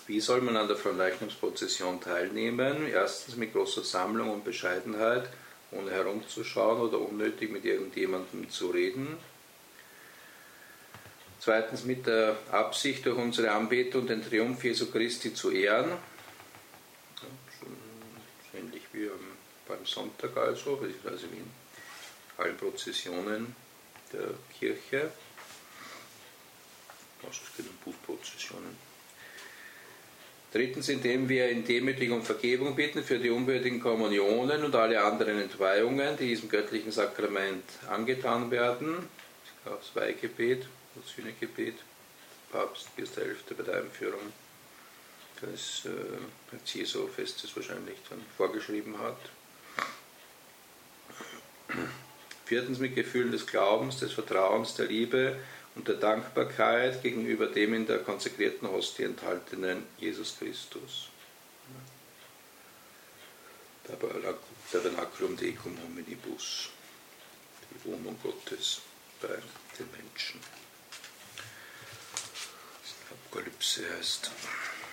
Wie soll man an der Fronleichnamsprozession teilnehmen? Erstens mit großer Sammlung und Bescheidenheit, ohne herumzuschauen oder unnötig mit irgendjemandem zu reden. Zweitens mit der Absicht, durch unsere Anbetung den Triumph Jesu Christi zu ehren. Ähnlich wie beim Sonntag also, beziehungsweise wie in allen Prozessionen der Kirche. Also es geht um Bußprozessionen. Drittens, indem wir in Demütigung um Vergebung bitten für die unwürdigen Kommunionen und alle anderen Entweihungen, die diesem göttlichen Sakrament angetan werden. Das Weihgebet, das Sühnegebet, der Papst Pius XI. Bei der Einführung des Jesu-Festes wahrscheinlich dann vorgeschrieben hat. Viertens, mit Gefühlen des Glaubens, des Vertrauens, der Liebe und der Dankbarkeit gegenüber dem in der konsekrierten Hostie enthaltenen Jesus Christus. Tabernaculum Decum hominibus, die Wohnung Gottes bei den Menschen. Apokalypse heißt.